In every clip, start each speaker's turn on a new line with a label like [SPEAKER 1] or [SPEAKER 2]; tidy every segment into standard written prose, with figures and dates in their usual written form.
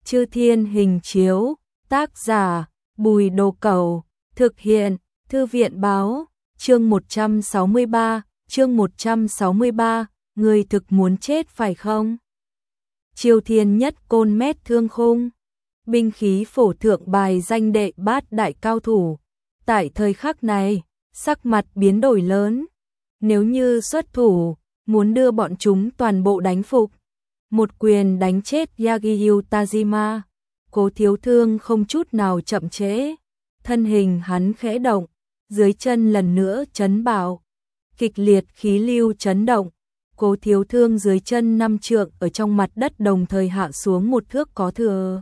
[SPEAKER 1] Chư Thiên hình chiếu, tác giả, Bùi Đồ Cẩu, thực hiện, Thư viện báo, chương 163, người thực muốn chết phải không? Chiêu Thiên Nhất Côn Mét Thương Khung, binh khí phổ thượng bài danh đệ bát đại cao thủ. Tại thời khắc này, sắc mặt biến đổi lớn. Nếu như xuất thủ, muốn đưa bọn chúng toàn bộ đánh phục. Một quyền đánh chết Yagyu Tajima. Cố Thiếu Thương không chút nào chậm trễ. Thân hình hắn khẽ động, dưới chân lần nữa chấn bạo. Kịch liệt khí lưu chấn động. Cố Thiếu Thương dưới chân 5 trượng ở trong mặt đất đồng thời hạ xuống một thước có thừa.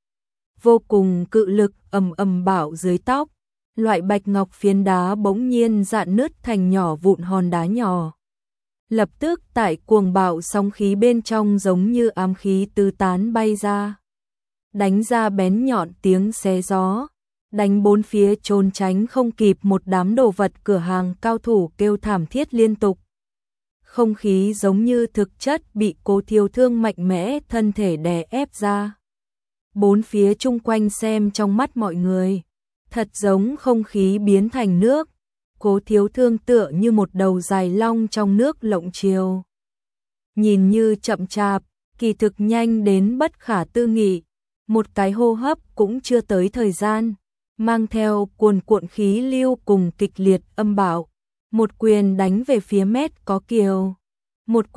[SPEAKER 1] Vô cùng cự lực ầm ầm bạo dưới tóc. Loại bạch ngọc phiến đá bỗng nhiên rạn nứt thành nhỏ vụn hòn đá nhỏ. Lập tức tại cuồng bạo sóng khí bên trong giống như ám khí tứ tán bay ra. Đánh ra bén nhọn tiếng xé gió. Đánh bốn phía trốn tránh không kịp, một đám đồ vật cửa hàng cao thủ kêu thảm thiết liên tục. Không khí giống như thực chất bị Cố Thiếu Thương mạnh mẽ thân thể đè ép ra. Bốn phía chung quanh xem trong mắt mọi người, thật giống không khí biến thành nước. Cố Thiếu Thương tựa như một đầu dài long trong nước lộng chiều. Nhìn như chậm chạp, kỳ thực nhanh đến bất khả tư nghị. Một cái hô hấp cũng chưa tới thời gian, mang theo cuồn cuộn khí lưu cùng kịch liệt âm bạo. Một quyền đánh về phía Mét Có Kiều. Một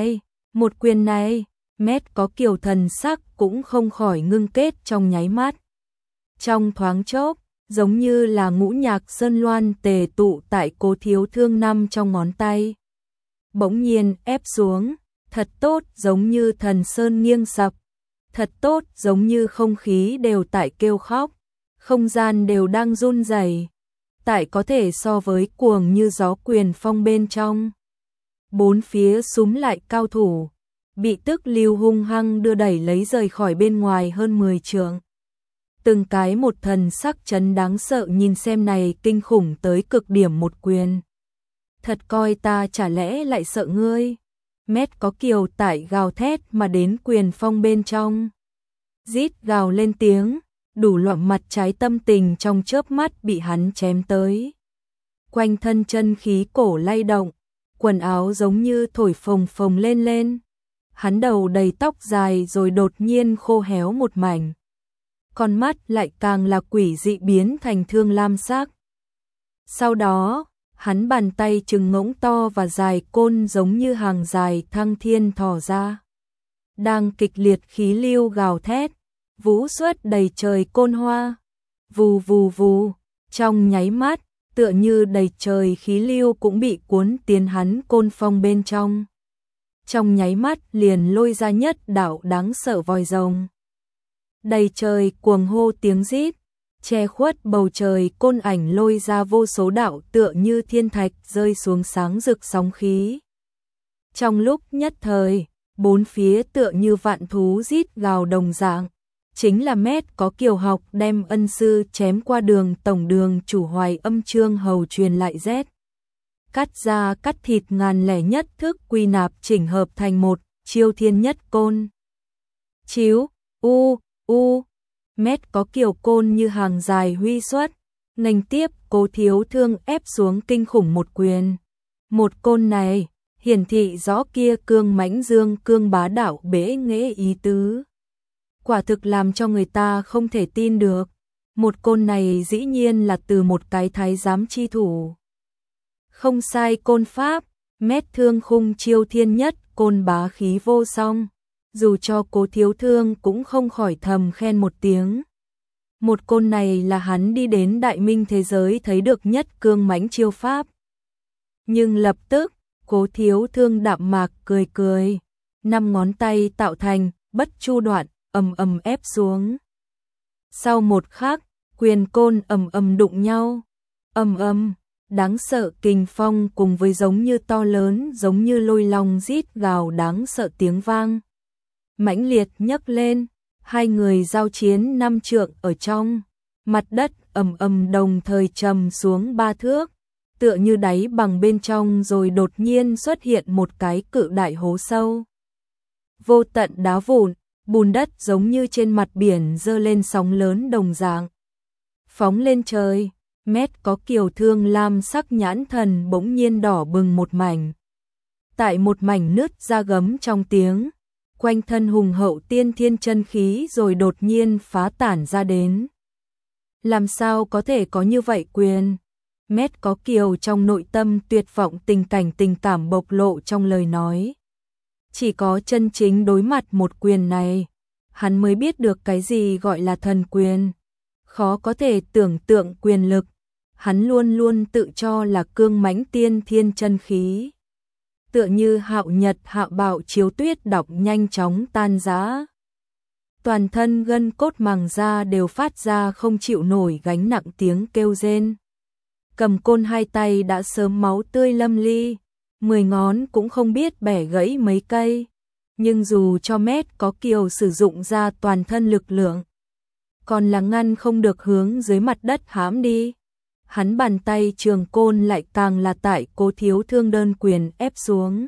[SPEAKER 1] quyền này, Mét Có Kiều thần sắc cũng không khỏi ngưng kết trong nháy mắt. Trong thoáng chốc, giống như là ngũ nhạc sơn loan tề tụ tại Cố Thiếu Thương 5 trong ngón tay. Bỗng nhiên ép xuống, thật tốt giống như thần sơn nghiêng sập. Thật tốt giống như không khí đều tại kêu khóc. Không gian đều đang run rẩy. Tại có thể so với cuồng như gió quyền phong bên trong. Bốn phía súm lại cao thủ, bị tức lưu hung hăng đưa đẩy lấy rời khỏi bên ngoài hơn 10 trượng. Từng cái một thần sắc chấn đáng sợ nhìn xem này kinh khủng tới cực điểm một quyền. Thật coi ta chả lẽ lại sợ ngươi? Mét Có Kiều tại gào thét mà đến quyền phong bên trong. Rít gào lên tiếng, đủ loạn mặt trái tâm tình trong chớp mắt bị hắn chém tới. Quanh thân chân khí cổ lay động, quần áo giống như thổi phồng phồng lên lên. Hắn đầu đầy tóc dài rồi đột nhiên khô héo một mảnh. Con mắt lại càng là quỷ dị biến thành thương lam sắc. Sau đó, hắn bàn tay trừng ngỗng to và dài côn giống như hàng dài thăng thiên thò ra. Đang kịch liệt khí lưu gào thét, vũ xuất đầy trời côn hoa. Vù vù vù, trong nháy mắt, tựa như đầy trời khí lưu cũng bị cuốn tiến hắn côn phong bên trong. Trong nháy mắt liền lôi ra nhất đạo đáng sợ vòi rồng. Đầy trời cuồng hô tiếng rít, che khuất bầu trời côn ảnh lôi ra vô số đạo tựa như thiên thạch rơi xuống sáng rực sóng khí. Trong lúc nhất thời, bốn phía tựa như vạn thú rít gào đồng dạng. Chính là Mét Có Kiều học đem ân sư chém qua đường tổng đường chủ Hoài Âm Chương Hầu truyền lại rét. Cắt ra cắt thịt ngàn lẻ nhất thức quy nạp chỉnh hợp thành một Chiêu Thiên Nhất Côn. Chiếu, Mét Có Kiều côn như hàng dài huy xuất, nghênh tiếp Cố Thiếu Thương ép xuống kinh khủng một quyền. Một côn này, hiển thị rõ kia cương mãnh dương cương bá đạo bế nghệ ý tứ. Quả thực làm cho người ta không thể tin được. Một côn này dĩ nhiên là từ một cái thái giám chi thủ. Không sai côn pháp, Mét Thương Khung Chiêu Thiên Nhất Côn bá khí vô song. Dù cho Cố Thiếu Thương cũng không khỏi thầm khen một tiếng. Một côn này là hắn đi đến đại minh thế giới thấy được nhất cương mãnh chiêu pháp. Nhưng lập tức, Cố Thiếu Thương đạm mạc cười cười. 5 ngón tay tạo thành bất chu đoạn, ầm ầm ép xuống. Sau một khắc, quyền côn ầm ầm đụng nhau. Ầm ầm, đáng sợ kình phong cùng với giống như to lớn, giống như lôi long rít gào đáng sợ tiếng vang. Mãnh liệt nhấc lên, hai người giao chiến 5 trượng ở trong. Mặt đất ầm ầm đồng thời trầm xuống 3 thước, tựa như đáy bằng bên trong rồi đột nhiên xuất hiện một cái cự đại hố sâu. Vô tận đá vụn, bùn đất giống như trên mặt biển dơ lên sóng lớn đồng dạng. Phóng lên trời, Mét có kiều thương lam sắc nhãn thần bỗng nhiên đỏ bừng một mảnh. Tại một mảnh nứt ra gấm trong tiếng, quanh thân hùng hậu tiên thiên chân khí rồi đột nhiên phá tản ra đến. Làm sao có thể có như vậy quyền? Mét có kiều trong nội tâm tuyệt vọng tình cảnh tình cảm bộc lộ trong lời nói. Chỉ có chân chính đối mặt một quyền này, hắn mới biết được cái gì gọi là thần quyền. Khó có thể tưởng tượng quyền lực, hắn luôn luôn tự cho là cương mãnh tiên thiên chân khí. Tựa như hạo nhật hạo bạo chiếu tuyết đọc nhanh chóng tan rã. Toàn thân gân cốt màng da đều phát ra không chịu nổi gánh nặng tiếng kêu rên. Cầm côn hai tay đã sớm máu tươi lâm ly, 10 ngón cũng không biết bẻ gãy mấy cây. Nhưng dù cho Mét có kiều sử dụng ra toàn thân lực lượng, còn là ngăn không được hướng dưới mặt đất hãm đi. Hắn bàn tay trường côn lại càng là tại Cố Thiếu Thương đơn quyền ép xuống.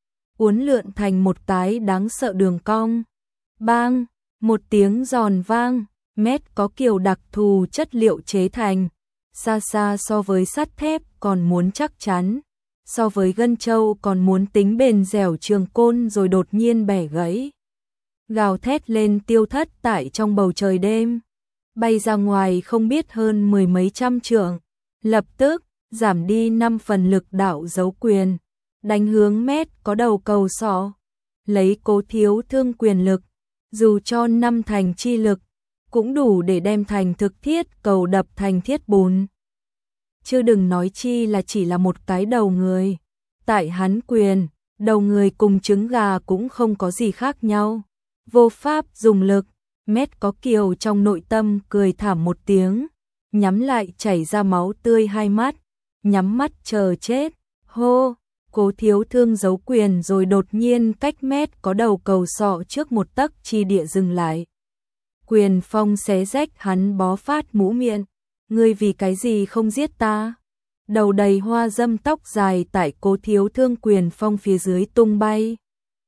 [SPEAKER 1] Uốn lượn thành một cái đáng sợ đường cong. Bang, một tiếng giòn vang, Mét có kiều đặc thù chất liệu chế thành. Xa xa so với sắt thép còn muốn chắc chắn. So với gân trâu còn muốn tính bền dẻo trường côn rồi đột nhiên bẻ gãy. Gào thét lên tiêu thất tại trong bầu trời đêm. Bay ra ngoài không biết hơn 10 mấy trăm trượng. Lập tức, giảm đi 5 phần lực đạo giấu quyền. Đánh hướng Mét có đầu cầu sọ. Lấy Cố Thiếu Thương quyền lực. Dù cho 5 thành chi lực, cũng đủ để đem thành thực thiết cầu đập thành thiết bùn. Chứ đừng nói chi là chỉ là một cái đầu người. Tại hắn quyền, đầu người cùng trứng gà cũng không có gì khác nhau. Vô pháp dùng lực, Mét có kiều trong nội tâm cười thảm một tiếng, nhắm lại chảy ra máu tươi hai mắt, nhắm mắt chờ chết. Hô, Cố Thiếu Thương giấu quyền rồi đột nhiên cách Mét có đầu cầu sọ trước một tấc chi địa dừng lại. Quyền phong xé rách hắn bó phát mũ miệng. Ngươi vì cái gì không giết ta? Đầu đầy hoa dâm tóc dài tại Cố Thiếu Thương quyền phong phía dưới tung bay.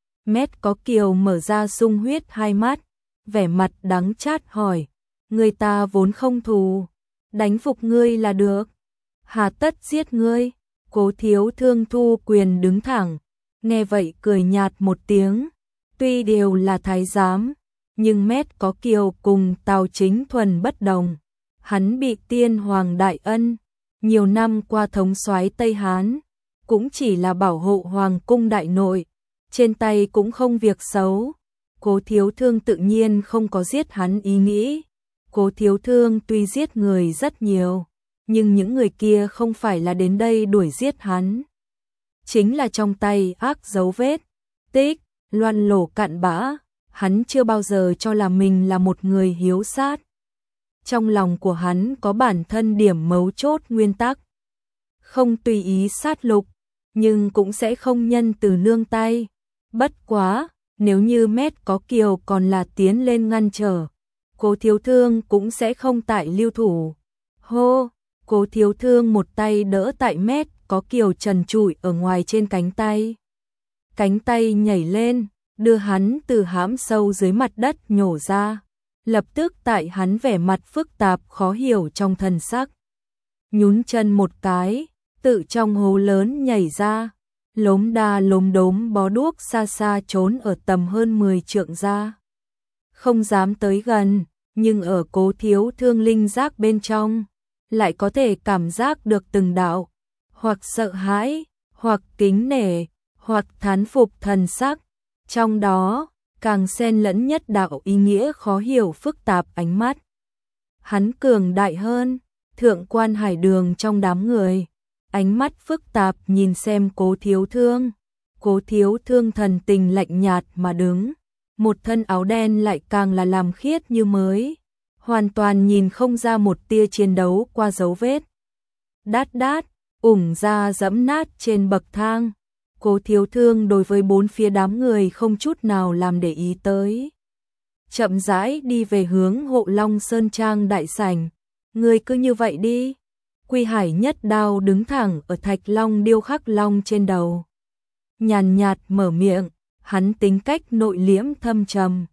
[SPEAKER 1] Mét có kiều mở ra sung huyết hai mắt, vẻ mặt đắng chát hỏi. Người ta vốn không thù, đánh phục ngươi là được. Hà tất giết ngươi? Cố Thiếu Thương thu quyền đứng thẳng, nghe vậy cười nhạt một tiếng. Tuy đều là thái giám, nhưng Mét có kiều cùng Tào Chính Thuần bất đồng. Hắn bị tiên hoàng đại ân, nhiều năm qua thống soái Tây Hán, cũng chỉ là bảo hộ hoàng cung đại nội, trên tay cũng không việc xấu. Cố Thiếu Thương tự nhiên không có giết hắn ý nghĩ. Cố Thiếu Thương tuy giết người rất nhiều, nhưng những người kia không phải là đến đây đuổi giết hắn. Chính là trong tay ác dấu vết, tích, loan lổ cặn bã, hắn chưa bao giờ cho là mình là một người hiếu sát. Trong lòng của hắn có bản thân điểm mấu chốt nguyên tắc. Không tùy ý sát lục, nhưng cũng sẽ không nhân từ nương tay. Bất quá, nếu như Mét có kiều còn là tiến lên ngăn trở, Cố Thiếu Thương cũng sẽ không tại lưu thủ. Hô, Cố Thiếu Thương một tay đỡ tại Mét có kiều trần trụi ở ngoài trên cánh tay. Cánh tay nhảy lên, đưa hắn từ hãm sâu dưới mặt đất nhổ ra. Lập tức tại hắn vẻ mặt phức tạp khó hiểu trong thần sắc. Nhún chân một cái, tự trong hố lớn nhảy ra, lốm đa lốm đốm bó đuốc xa xa trốn ở tầm hơn 10 trượng ra. Không dám tới gần, nhưng ở Cố Thiếu Thương linh giác bên trong, lại có thể cảm giác được từng đạo, hoặc sợ hãi, hoặc kính nể, hoặc thán phục thần sắc. Trong đó, càng xen lẫn nhất đạo ý nghĩa khó hiểu phức tạp ánh mắt. Hắn cường đại hơn, thượng quan hải đường trong đám người. Ánh mắt phức tạp nhìn xem Cố Thiếu Thương. Cố Thiếu Thương thần tình lạnh nhạt mà đứng. Một thân áo đen lại càng là làm khiết như mới. Hoàn toàn nhìn không ra một tia chiến đấu qua dấu vết. Đát đát, ủng ra dẫm nát trên bậc thang. Cố Thiếu Thương đối với bốn phía đám người không chút nào làm để ý tới. Chậm rãi đi về hướng Hộ Long Sơn Trang đại sảnh. Người cứ như vậy đi. Quy Hải nhất đao đứng thẳng ở thạch long điêu khắc long trên đầu. Nhàn nhạt mở miệng, hắn tính cách nội liễm thâm trầm.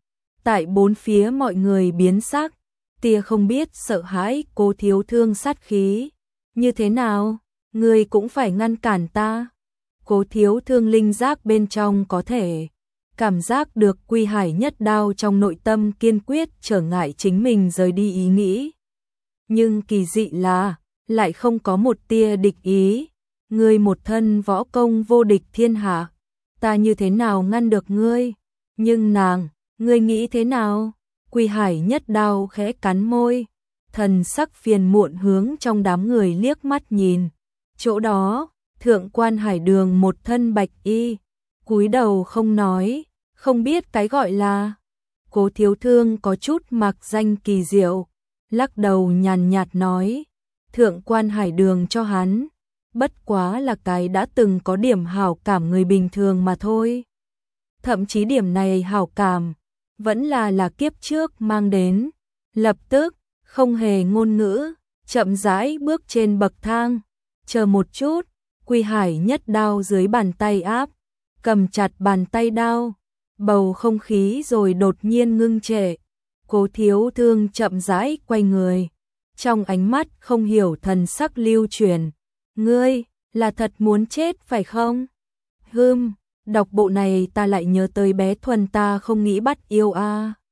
[SPEAKER 1] Tại bốn phía mọi người biến sắc, tia không biết sợ hãi Cố Thiếu Thương sát khí. Như thế nào, ngươi cũng phải ngăn cản ta. Cố Thiếu Thương linh giác bên trong có thể cảm giác được Quy Hải nhất đao trong nội tâm kiên quyết trở ngại chính mình rời đi ý nghĩ. Nhưng kỳ dị là, lại không có một tia địch ý. Ngươi một thân võ công vô địch thiên hạ, ta như thế nào ngăn được ngươi? Nhưng nàng, ngươi nghĩ thế nào? Quy Hải nhất đao khẽ cắn môi, thần sắc phiền muộn hướng trong đám người liếc mắt nhìn. Chỗ đó, Thượng quan Hải Đường một thân bạch y, cúi đầu không nói, không biết cái gọi là. Cố Thiếu Thương có chút mặc danh kỳ diệu, lắc đầu nhàn nhạt nói, Thượng quan Hải Đường cho hắn, bất quá là cái đã từng có điểm hảo cảm người bình thường mà thôi. Thậm chí điểm này hảo cảm, vẫn là kiếp trước mang đến. Lập tức, không hề ngôn ngữ, chậm rãi bước trên bậc thang. Chờ một chút, Quy Hải nhất đao dưới bàn tay áp, cầm chặt bàn tay đao. Bầu không khí rồi đột nhiên ngưng trệ. Cố Thiếu Thương chậm rãi quay người, trong ánh mắt không hiểu thần sắc lưu chuyển. Ngươi, là thật muốn chết phải không? Đọc bộ này ta lại nhớ tới bé Thuần ta không nghĩ bắt yêu a.